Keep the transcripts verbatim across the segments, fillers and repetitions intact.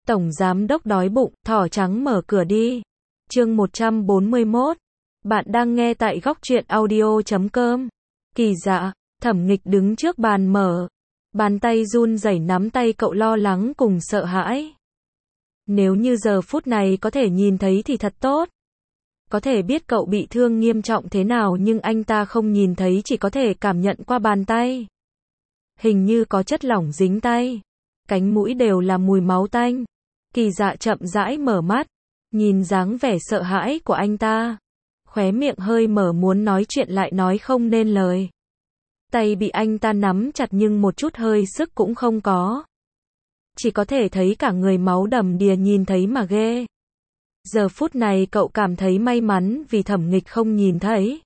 Tổng giám đốc đói bụng, thỏ trắng mở cửa đi. Chương một trăm bốn mươi mốt. Bạn đang nghe tại góc truyện audio chấm com. Kỳ Dạ, Thẩm Nghịch đứng trước bàn mở. Bàn tay run rẩy nắm tay cậu lo lắng cùng sợ hãi. Nếu như giờ phút này có thể nhìn thấy thì thật tốt. Có thể biết cậu bị thương nghiêm trọng thế nào nhưng anh ta không nhìn thấy, chỉ có thể cảm nhận qua bàn tay. Hình như có chất lỏng dính tay. Cánh mũi đều là mùi máu tanh. Kỳ Dạ chậm rãi mở mắt. Nhìn dáng vẻ sợ hãi của anh ta. Khóe miệng hơi mở muốn nói chuyện lại nói không nên lời. Tay bị anh ta nắm chặt nhưng một chút hơi sức cũng không có. Chỉ có thể thấy cả người máu đầm đìa, nhìn thấy mà ghê. Giờ phút này cậu cảm thấy may mắn vì Thẩm Nghịch không nhìn thấy.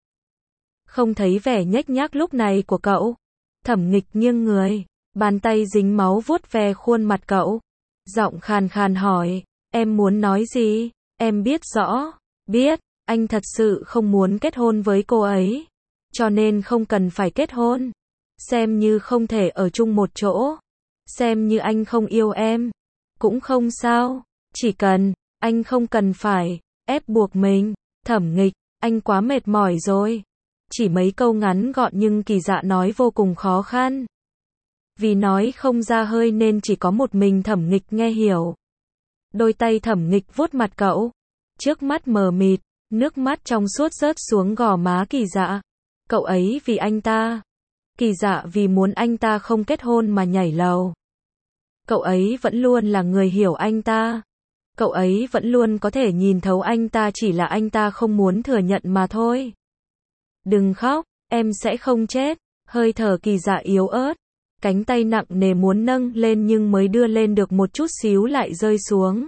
Không thấy vẻ nhếch nhác lúc này của cậu. Thẩm Nghịch nghiêng người, bàn tay dính máu vuốt ve khuôn mặt cậu. Giọng khàn khàn hỏi, em muốn nói gì? Em biết rõ, biết, anh thật sự không muốn kết hôn với cô ấy. Cho nên không cần phải kết hôn. Xem như không thể ở chung một chỗ. Xem như anh không yêu em. Cũng không sao, chỉ cần, anh không cần phải ép buộc mình. Thẩm Nghịch, anh quá mệt mỏi rồi. Chỉ mấy câu ngắn gọn nhưng Kỳ Dạ nói vô cùng khó khăn. Vì nói không ra hơi nên chỉ có một mình Thẩm Nghịch nghe hiểu. Đôi tay Thẩm Nghịch vuốt mặt cậu. Trước mắt mờ mịt, nước mắt trong suốt rớt xuống gò má Kỳ Dạ. Cậu ấy vì anh ta. Kỳ Dạ vì muốn anh ta không kết hôn mà nhảy lầu. Cậu ấy vẫn luôn là người hiểu anh ta. Cậu ấy vẫn luôn có thể nhìn thấu anh ta, chỉ là anh ta không muốn thừa nhận mà thôi. Đừng khóc, em sẽ không chết. Hơi thở Kỳ Dạ yếu ớt. Cánh tay nặng nề muốn nâng lên nhưng mới đưa lên được một chút xíu lại rơi xuống.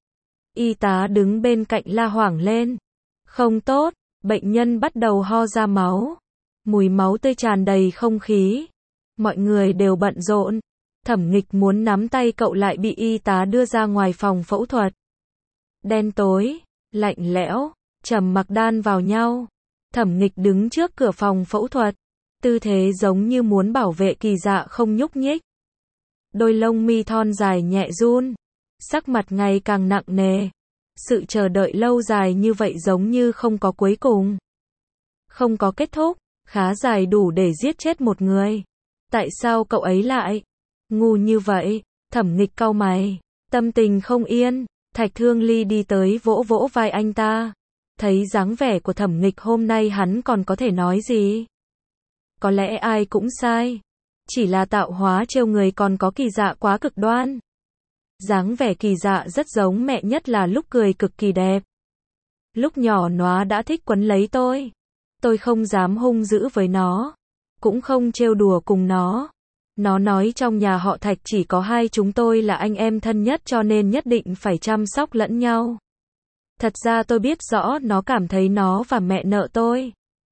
Y tá đứng bên cạnh la hoảng lên. Không tốt, bệnh nhân bắt đầu ho ra máu. Mùi máu tươi tràn đầy không khí. Mọi người đều bận rộn. Thẩm Nghịch muốn nắm tay cậu lại bị y tá đưa ra ngoài phòng phẫu thuật. Đen tối, lạnh lẽo, trầm mặc đan vào nhau. Thẩm Nghịch đứng trước cửa phòng phẫu thuật. Tư thế giống như muốn bảo vệ Kỳ Dạ không nhúc nhích. Đôi lông mi thon dài nhẹ run. Sắc mặt ngày càng nặng nề. Sự chờ đợi lâu dài như vậy giống như không có cuối cùng. Không có kết thúc. Khá dài đủ để giết chết một người. Tại sao cậu ấy lại ngu như vậy? Thẩm Nghịch cau mày. Tâm tình không yên. Thạch Thương Ly đi tới vỗ vỗ vai anh ta. Thấy dáng vẻ của Thẩm Nghịch hôm nay hắn còn có thể nói gì? Có lẽ ai cũng sai. Chỉ là tạo hóa trêu người, còn có Kỳ Dạ quá cực đoan. Dáng vẻ Kỳ Dạ rất giống mẹ, nhất là lúc cười cực kỳ đẹp. Lúc nhỏ nó đã thích quấn lấy tôi. Tôi không dám hung dữ với nó. Cũng không trêu đùa cùng nó. Nó nói trong nhà họ Thạch chỉ có hai chúng tôi là anh em thân nhất cho nên nhất định phải chăm sóc lẫn nhau. Thật ra tôi biết rõ nó cảm thấy nó và mẹ nợ tôi.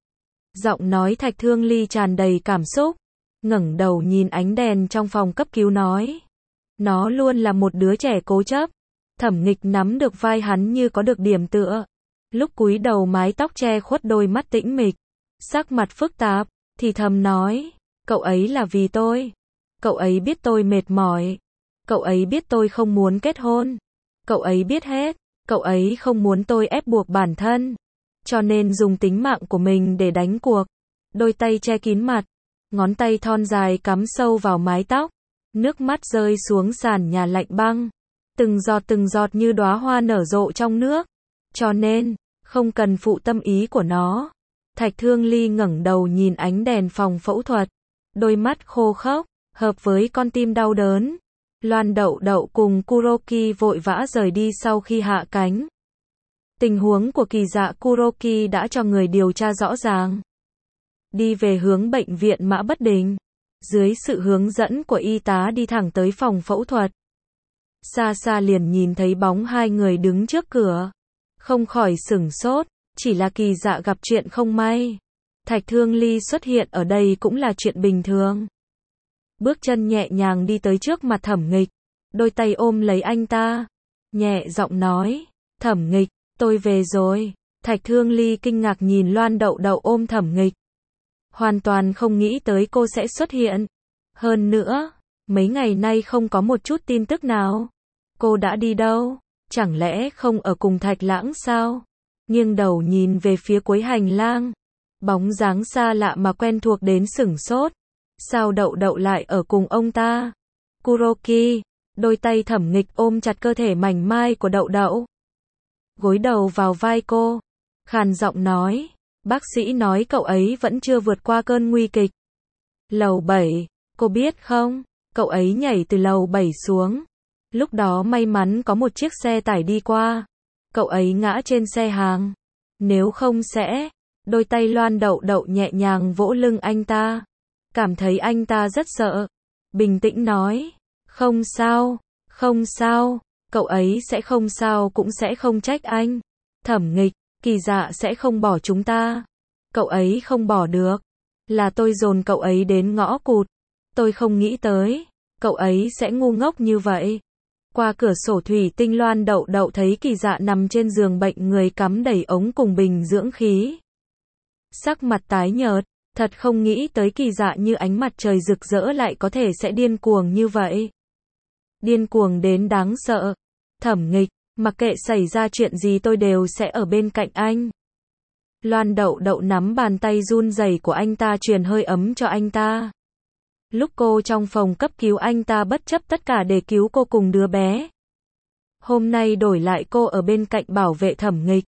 Giọng nói Thạch Thương Ly tràn đầy cảm xúc. Ngẩng đầu nhìn ánh đèn trong phòng cấp cứu nói. Nó luôn là một đứa trẻ cố chấp. Thẩm Nghịch nắm được vai hắn như có được điểm tựa. Lúc cúi đầu mái tóc che khuất đôi mắt tĩnh mịch. Sắc mặt phức tạp, thì thầm nói. Cậu ấy là vì tôi. Cậu ấy biết tôi mệt mỏi. Cậu ấy biết tôi không muốn kết hôn. Cậu ấy biết hết. Cậu ấy không muốn tôi ép buộc bản thân. Cho nên dùng tính mạng của mình để đánh cuộc. Đôi tay che kín mặt. Ngón tay thon dài cắm sâu vào mái tóc. Nước mắt rơi xuống sàn nhà lạnh băng. Từng giọt từng giọt như đóa hoa nở rộ trong nước. Cho nên, không cần phụ tâm ý của nó. Thạch Thương Ly ngẩng đầu nhìn ánh đèn phòng phẫu thuật. Đôi mắt khô khốc, hợp với con tim đau đớn. Loan Đậu Đậu cùng Kuroki vội vã rời đi sau khi hạ cánh. Tình huống của Kỳ Dạ, Kuroki đã cho người điều tra rõ ràng. Đi về hướng bệnh viện Mã Bất Đình. Dưới sự hướng dẫn của y tá đi thẳng tới phòng phẫu thuật. Xa xa liền nhìn thấy bóng hai người đứng trước cửa. Không khỏi sửng sốt, chỉ là Kỳ Dạ gặp chuyện không may. Thạch Thương Ly xuất hiện ở đây cũng là chuyện bình thường. Bước chân nhẹ nhàng đi tới trước mặt Thẩm Nghịch. Đôi tay ôm lấy anh ta. Nhẹ giọng nói. Thẩm Nghịch, tôi về rồi. Thạch Thương Ly kinh ngạc nhìn Loan Đậu Đậu ôm Thẩm Nghịch. Hoàn toàn không nghĩ tới cô sẽ xuất hiện. Hơn nữa, mấy ngày nay không có một chút tin tức nào. Cô đã đi đâu? Chẳng lẽ không ở cùng Thạch Lãng sao? Nghiêng đầu nhìn về phía cuối hành lang. Bóng dáng xa lạ mà quen thuộc đến sửng sốt. Sao đậu đậu lại ở cùng ông ta? Kuroki, đôi tay Thẩm Nghịch ôm chặt cơ thể mảnh mai của đậu đậu. Gối đầu vào vai cô. Khàn giọng nói, bác sĩ nói cậu ấy vẫn chưa vượt qua cơn nguy kịch. Lầu bảy, cô biết không? Cậu ấy nhảy từ lầu bảy xuống. Lúc đó may mắn có một chiếc xe tải đi qua. Cậu ấy ngã trên xe hàng. Nếu không sẽ... Đôi tay Loan đậu đậu nhẹ nhàng vỗ lưng anh ta. Cảm thấy anh ta rất sợ. Bình tĩnh nói. Không sao, không sao. Cậu ấy sẽ không sao cũng sẽ không trách anh. Thẩm Nghịch, Kỳ Dạ sẽ không bỏ chúng ta. Cậu ấy không bỏ được. Là tôi dồn cậu ấy đến ngõ cụt. Tôi không nghĩ tới. Cậu ấy sẽ ngu ngốc như vậy. Qua cửa sổ thủy tinh Loan đậu đậu thấy Kỳ Dạ nằm trên giường bệnh người cắm đầy ống cùng bình dưỡng khí. Sắc mặt tái nhợt, thật không nghĩ tới Kỳ Dạ như ánh mặt trời rực rỡ lại có thể sẽ điên cuồng như vậy. Điên cuồng đến đáng sợ. Thẩm Nghịch, mặc kệ xảy ra chuyện gì tôi đều sẽ ở bên cạnh anh. Loan đậu đậu nắm bàn tay run rẩy của anh ta truyền hơi ấm cho anh ta. Lúc cô trong phòng cấp cứu anh ta bất chấp tất cả để cứu cô cùng đứa bé. Hôm nay đổi lại cô ở bên cạnh bảo vệ Thẩm Nghịch.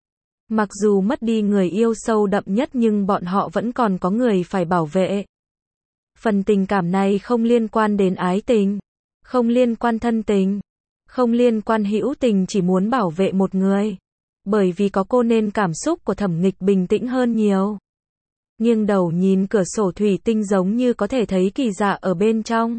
Mặc dù mất đi người yêu sâu đậm nhất nhưng bọn họ vẫn còn có người phải bảo vệ. Phần tình cảm này không liên quan đến ái tình, không liên quan thân tình, không liên quan hữu tình, chỉ muốn bảo vệ một người. Bởi vì có cô nên cảm xúc của Thẩm Nghịch bình tĩnh hơn nhiều. Nghiêng đầu nhìn cửa sổ thủy tinh giống như có thể thấy Kỳ Dạ ở bên trong.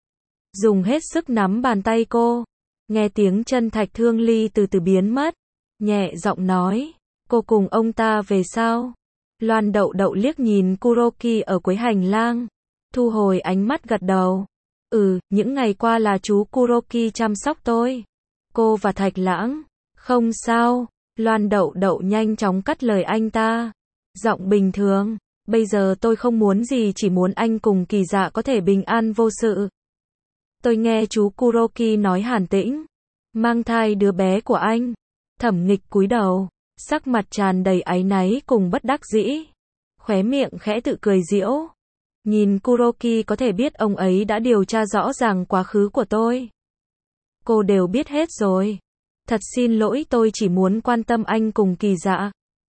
Dùng hết sức nắm bàn tay cô. Nghe tiếng chân Thạch Thương Ly từ từ biến mất. Nhẹ giọng nói. Cô cùng ông ta về sao? Loan đậu đậu liếc nhìn Kuroki ở cuối hành lang. Thu hồi ánh mắt gật đầu. Ừ, những ngày qua là chú Kuroki chăm sóc tôi. Cô và Thạch Lãng. Không sao. Loan đậu đậu nhanh chóng cắt lời anh ta. Giọng bình thường. Bây giờ tôi không muốn gì, chỉ muốn anh cùng Kỳ Dạ có thể bình an vô sự. Tôi nghe chú Kuroki nói Hàn Tĩnh mang thai đứa bé của anh. Thẩm Nghịch cúi đầu, sắc mặt tràn đầy áy náy cùng bất đắc dĩ. Khóe miệng khẽ tự cười giễu. Nhìn Kuroki có thể biết ông ấy đã điều tra rõ ràng quá khứ của tôi. Cô đều biết hết rồi. Thật xin lỗi, tôi chỉ muốn quan tâm anh cùng Kỳ Dạ.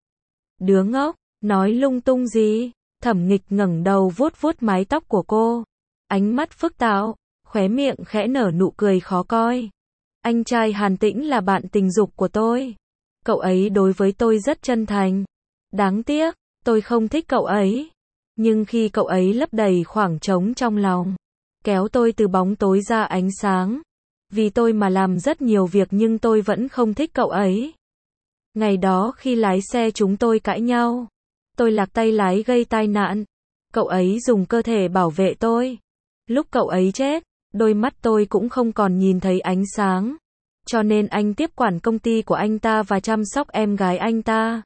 Đứa ngốc, nói lung tung gì? Thẩm Nghịch ngẩng đầu vuốt vuốt mái tóc của cô. Ánh mắt phức tạp, khóe miệng khẽ nở nụ cười khó coi. Anh trai Hàn Tĩnh là bạn tình dục của tôi. Cậu ấy đối với tôi rất chân thành. Đáng tiếc, tôi không thích cậu ấy. Nhưng khi cậu ấy lấp đầy khoảng trống trong lòng, kéo tôi từ bóng tối ra ánh sáng, vì tôi mà làm rất nhiều việc nhưng tôi vẫn không thích cậu ấy. Ngày đó khi lái xe chúng tôi cãi nhau, tôi lạc tay lái gây tai nạn. Cậu ấy dùng cơ thể bảo vệ tôi. Lúc cậu ấy chết, đôi mắt tôi cũng không còn nhìn thấy ánh sáng. Cho nên anh tiếp quản công ty của anh ta và chăm sóc em gái anh ta.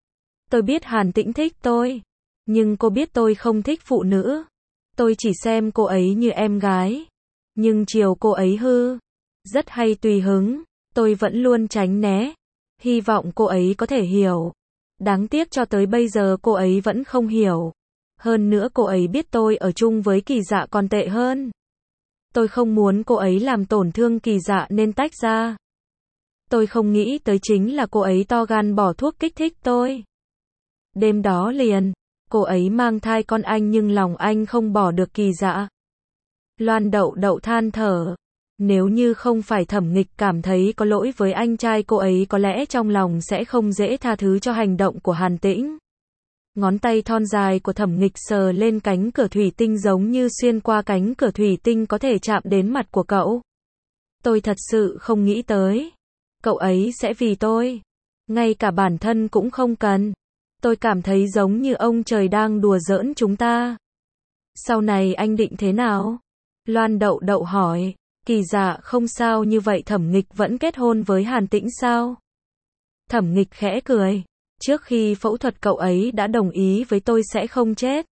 Tôi biết Hàn Tĩnh thích tôi. Nhưng cô biết tôi không thích phụ nữ. Tôi chỉ xem cô ấy như em gái. Nhưng chiều cô ấy hư. Rất hay tùy hứng. Tôi vẫn luôn tránh né. Hy vọng cô ấy có thể hiểu. Đáng tiếc cho tới bây giờ cô ấy vẫn không hiểu. Hơn nữa cô ấy biết tôi ở chung với Kỳ Dạ còn tệ hơn. Tôi không muốn cô ấy làm tổn thương Kỳ Dạ nên tách ra. Tôi không nghĩ tới chính là cô ấy to gan bỏ thuốc kích thích tôi. Đêm đó liền, cô ấy mang thai con anh nhưng lòng anh không bỏ được Kỳ Dạ. Loan đậu đậu than thở. Nếu như không phải Thẩm Nghịch cảm thấy có lỗi với anh trai cô ấy có lẽ trong lòng sẽ không dễ tha thứ cho hành động của Hàn Tĩnh. Ngón tay thon dài của Thẩm Nghịch sờ lên cánh cửa thủy tinh giống như xuyên qua cánh cửa thủy tinh có thể chạm đến mặt của cậu. Tôi thật sự không nghĩ tới. Cậu ấy sẽ vì tôi. Ngay cả bản thân cũng không cần. Tôi cảm thấy giống như ông trời đang đùa giỡn chúng ta. Sau này anh định thế nào? Loan đậu đậu hỏi. Kỳ Dạ không sao như vậy Thẩm Nghịch vẫn kết hôn với Hàn Tĩnh sao? Thẩm Nghịch khẽ cười. Trước khi phẫu thuật cậu ấy đã đồng ý với tôi sẽ không chết.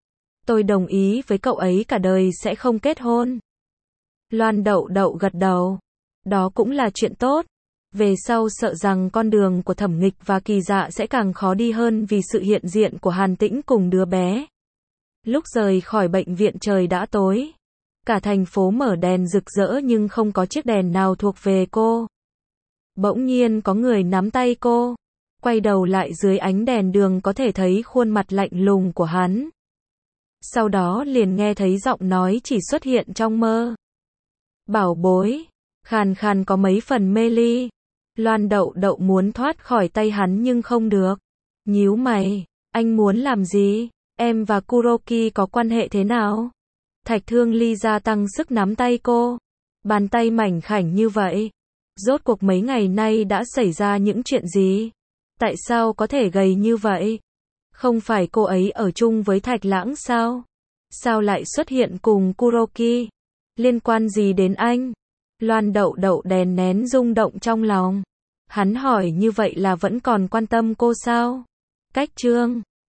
Tôi đồng ý với cậu ấy cả đời sẽ không kết hôn. Loan đậu đậu gật đầu. Đó cũng là chuyện tốt. Về sau sợ rằng con đường của Thẩm Nghịch và Kỳ Dạ sẽ càng khó đi hơn vì sự hiện diện của Hàn Tĩnh cùng đứa bé. Lúc rời khỏi bệnh viện trời đã tối. Cả thành phố mở đèn rực rỡ nhưng không có chiếc đèn nào thuộc về cô. Bỗng nhiên có người nắm tay cô. Quay đầu lại dưới ánh đèn đường có thể thấy khuôn mặt lạnh lùng của hắn. Sau đó liền nghe thấy giọng nói chỉ xuất hiện trong mơ. Bảo bối. Khàn khàn có mấy phần mê ly. Loan Đậu Đậu muốn thoát khỏi tay hắn nhưng không được. Nhíu mày. Anh muốn làm gì? Em và Kuroki có quan hệ thế nào? Thạch Thương Ly gia tăng sức nắm tay cô. Bàn tay mảnh khảnh như vậy. Rốt cuộc mấy ngày nay đã xảy ra những chuyện gì? Tại sao có thể gầy như vậy? Không phải cô ấy ở chung với Thạch Lãng sao? Sao lại xuất hiện cùng Kuroki? Liên quan gì đến anh? Loan Đậu Đậu đè nén rung động trong lòng. Hắn hỏi như vậy là vẫn còn quan tâm cô sao? Cách chương